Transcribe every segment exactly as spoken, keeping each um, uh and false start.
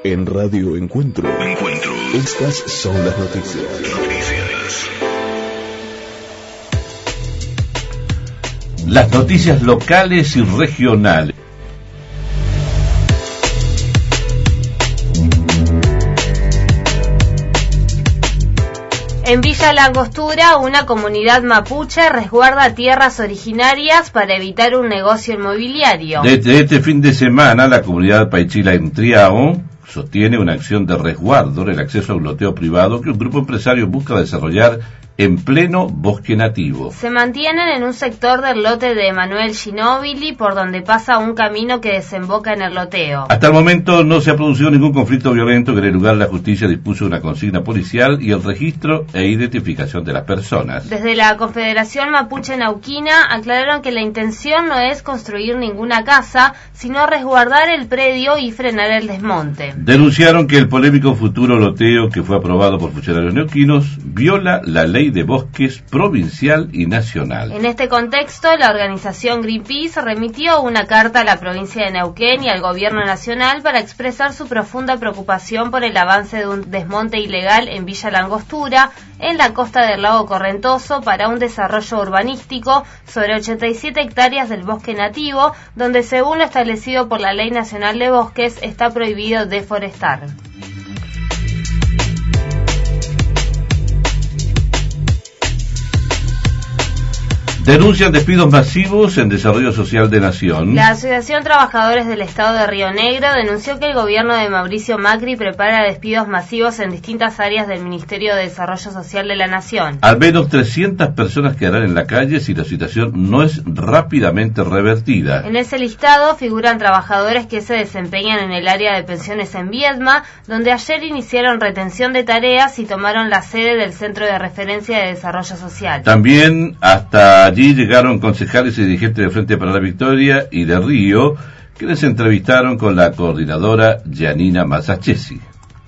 En Radio Encuentro. Encuentro. Estas son las noticias. Noticias. Las noticias locales y regionales. En Villa La Angostura, una comunidad mapuche resguarda tierras originarias para evitar un negocio inmobiliario. Desde este fin de semana, la comunidad Paichila en Triao sostiene una acción de resguardo en el acceso a un loteo privado que un grupo empresario busca desarrollar en pleno bosque nativo. Se mantienen en un sector del lote de Emanuel Ginóbili, por donde pasa un camino que desemboca en el loteo. Hasta el momento no se ha producido ningún conflicto violento, que en el lugar la justicia dispuso una consigna policial y el registro e identificación de las personas. Desde la Confederación Mapuche Nauquina aclararon que la intención no es construir ninguna casa, sino resguardar el predio y frenar el desmonte. Denunciaron que el polémico futuro loteo que fue aprobado por funcionarios neuquinos viola la ley de bosques provincial y nacional. En este contexto, la organización Greenpeace remitió una carta a la provincia de Neuquén y al gobierno nacional para expresar su profunda preocupación por el avance de un desmonte ilegal en Villa La Angostura, en la costa del lago Correntoso, para un desarrollo urbanístico sobre ochenta y siete hectáreas del bosque nativo, donde según lo establecido por la Ley Nacional de Bosques está prohibido deforestar. Denuncian despidos masivos en Desarrollo Social de Nación. La Asociación Trabajadores del Estado de Río Negro denunció que el gobierno de Mauricio Macri prepara despidos masivos en distintas áreas del Ministerio de Desarrollo Social de la Nación. Al menos trescientas personas quedarán en la calle si la situación no es rápidamente revertida. En ese listado figuran trabajadores que se desempeñan en el área de pensiones en Viedma, donde ayer iniciaron retención de tareas y tomaron la sede del Centro de Referencia de Desarrollo Social. También hasta allí llegaron concejales y dirigentes de Frente para la Victoria y de Río, que les entrevistaron con la coordinadora Gianina Massachesi.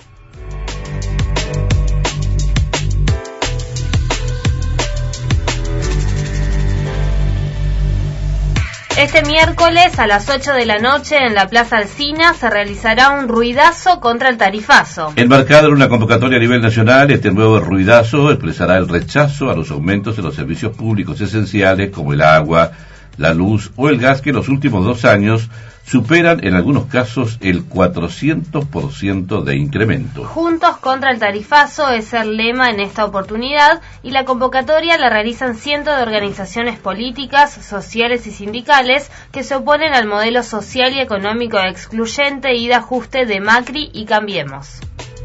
Este miércoles a las ocho de la noche en la Plaza Alsina se realizará un ruidazo contra el tarifazo. Enmarcado en una convocatoria a nivel nacional, este nuevo ruidazo expresará el rechazo a los aumentos en los servicios públicos esenciales como el agua, la luz o el gas, que en los últimos dos años superan en algunos casos el cuatrocientos por ciento de incremento. Juntos contra el tarifazo es el lema en esta oportunidad, y la convocatoria la realizan cientos de organizaciones políticas, sociales y sindicales que se oponen al modelo social y económico excluyente y de ajuste de Macri y Cambiemos.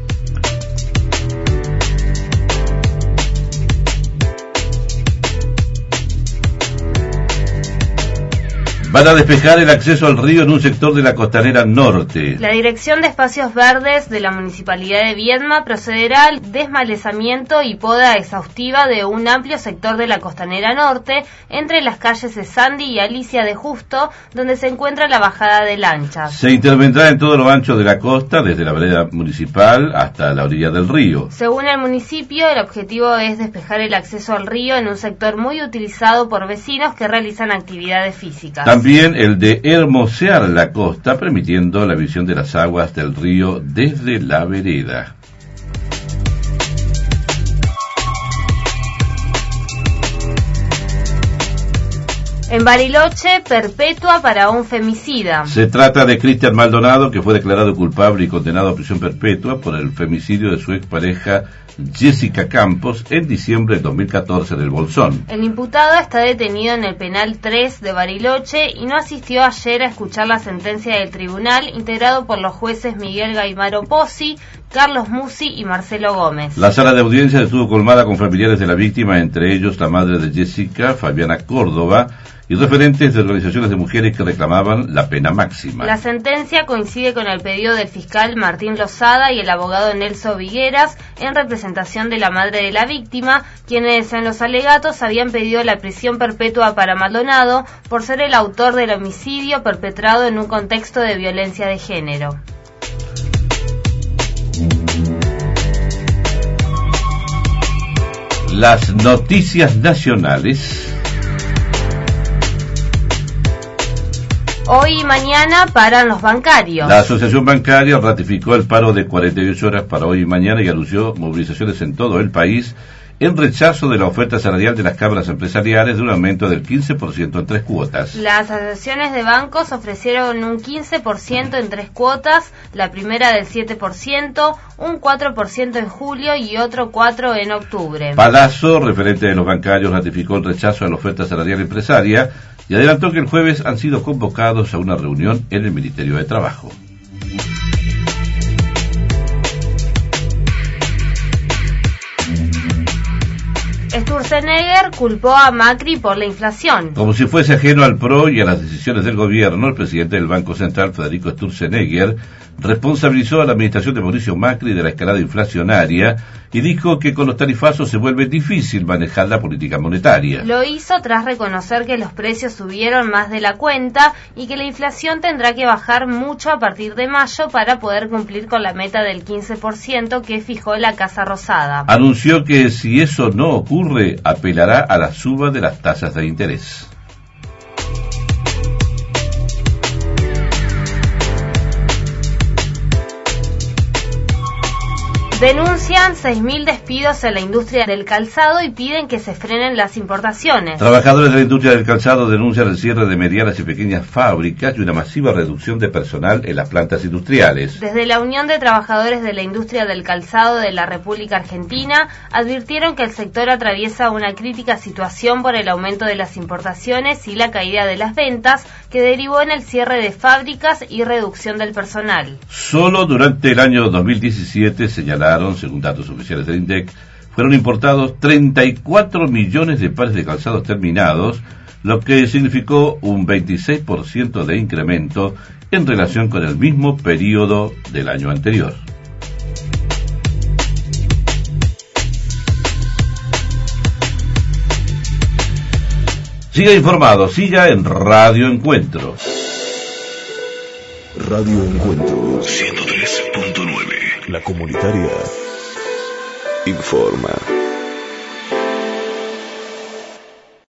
Van a despejar el acceso al río en un sector de la costanera norte. La Dirección de Espacios Verdes de la Municipalidad de Viedma procederá al desmalezamiento y poda exhaustiva de un amplio sector de la costanera norte, entre las calles de Sandy y Alicia de Justo, donde se encuentra la bajada de lanchas. Se intervendrá en todo lo ancho de la costa, desde la vereda municipal hasta la orilla del río. Según el municipio, el objetivo es despejar el acceso al río en un sector muy utilizado por vecinos que realizan actividades físicas. También el de hermosear la costa, permitiendo la visión de las aguas del río desde la vereda. En Bariloche, perpetua para un femicida. Se trata de Cristian Maldonado, que fue declarado culpable y condenado a prisión perpetua por el femicidio de su expareja Jessica Campos en diciembre del dos mil catorce en el Bolsón. El imputado está detenido en el penal tres de Bariloche y no asistió ayer a escuchar la sentencia del tribunal, integrado por los jueces Miguel Gaimaro Pozzi, Carlos Musi y Marcelo Gómez. La sala de audiencia estuvo colmada con familiares de la víctima, entre ellos la madre de Jessica, Fabiana Córdoba, y referentes de organizaciones de mujeres que reclamaban la pena máxima. La sentencia coincide con el pedido del fiscal Martín Lozada y el abogado Nelson Vigueras, en representación de la madre de la víctima, quienes en los alegatos habían pedido la prisión perpetua para Maldonado por ser el autor del homicidio perpetrado en un contexto de violencia de género. Las noticias nacionales. Hoy y mañana paran los bancarios. La Asociación Bancaria ratificó el paro de cuarenta y ocho horas para hoy y mañana y anunció movilizaciones en todo el país en rechazo de la oferta salarial de las cámaras empresariales de un aumento del quince por ciento en tres cuotas. Las asociaciones de bancos ofrecieron un quince por ciento en tres cuotas, la primera del siete por ciento, un cuatro por ciento en julio y otro cuatro por ciento en octubre. Palazzo, referente de los bancarios, ratificó el rechazo a la oferta salarial empresaria y adelantó que el jueves han sido convocados a una reunión en el Ministerio de Trabajo. Sturzenegger culpó a Macri por la inflación. Como si fuese ajeno al P R O y a las decisiones del gobierno, el presidente del Banco Central, Federico Sturzenegger, responsabilizó a la administración de Mauricio Macri de la escalada inflacionaria y dijo que con los tarifazos se vuelve difícil manejar la política monetaria. Lo hizo tras reconocer que los precios subieron más de la cuenta y que la inflación tendrá que bajar mucho a partir de mayo para poder cumplir con la meta del quince por ciento que fijó la Casa Rosada. Anunció que si eso no ocurre, apelará a la suba de las tasas de interés. Denuncian seis mil despidos en la industria del calzado y piden que se frenen las importaciones. Trabajadores de la industria del calzado denuncian el cierre de medianas y pequeñas fábricas y una masiva reducción de personal en las plantas industriales. Desde la Unión de Trabajadores de la Industria del Calzado de la República Argentina advirtieron que el sector atraviesa una crítica situación por el aumento de las importaciones y la caída de las ventas que derivó en el cierre de fábricas y reducción del personal. Solo durante el año dos mil diecisiete, señalaron, según datos oficiales del INDEC, fueron importados treinta y cuatro millones de pares de calzados terminados, lo que significó un veintiséis por ciento de incremento en relación con el mismo periodo del año anterior. Siga informado, siga en Radio Encuentro. Radio Encuentro ciento tres punto nueve. La comunitaria informa.